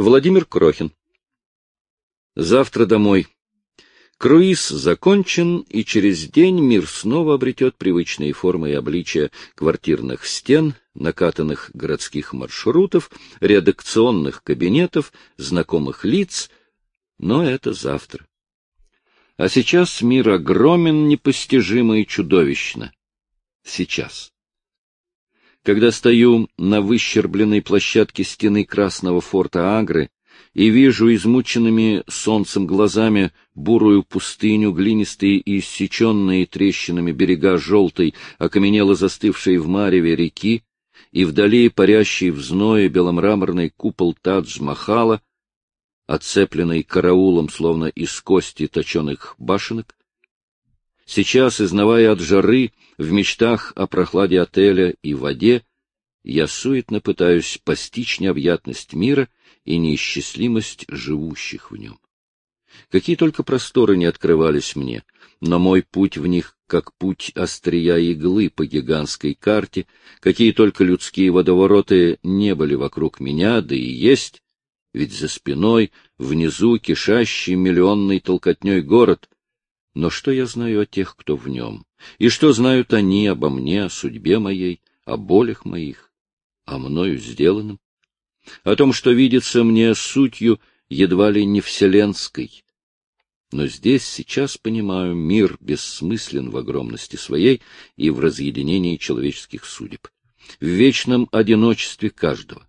Владимир Крохин. Завтра домой. Круиз закончен, и через день мир снова обретет привычные формы и обличия квартирных стен, накатанных городских маршрутов, редакционных кабинетов, знакомых лиц, но это завтра. А сейчас мир огромен, непостижимо и чудовищно. Сейчас. Когда стою на выщербленной площадке стены Красного форта Агры и вижу измученными солнцем глазами бурую пустыню, глинистые и иссеченные трещинами берега желтой, окаменело застывшей в мареве реки, и вдали парящий в зное беломраморный купол Тадж-Махала, оцепленный караулом, словно из кости точеных башенок, сейчас, изнывая от жары, в мечтах о прохладе отеля и воде, я суетно пытаюсь постичь необъятность мира и неисчислимость живущих в нем. Какие только просторы не открывались мне, но мой путь в них как путь острия иглы по гигантской карте, какие только людские водовороты не были вокруг меня, да и есть, ведь за спиной, внизу кишащий миллионной толкотней город. Но что я знаю о тех, кто в нем? И что знают они обо мне, о судьбе моей, о болях моих, о мною сделанном? О том, что видится мне сутью едва ли не вселенской. Но здесь, сейчас понимаю, мир бессмыслен в огромности своей и в разъединении человеческих судеб, в вечном одиночестве каждого.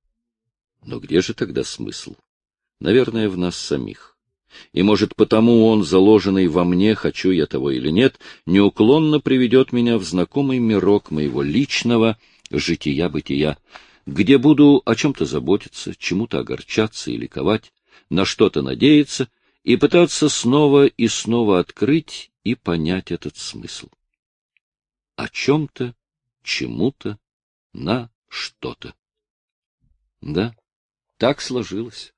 Но где же тогда смысл? Наверное, в нас самих. И, может, потому он, заложенный во мне, хочу я того или нет, неуклонно приведет меня в знакомый мирок моего личного жития-бытия, где буду о чем-то заботиться, чему-то огорчаться и ликовать, на что-то надеяться и пытаться снова и снова открыть и понять этот смысл. О чем-то, чему-то, на что-то. Да, так сложилось.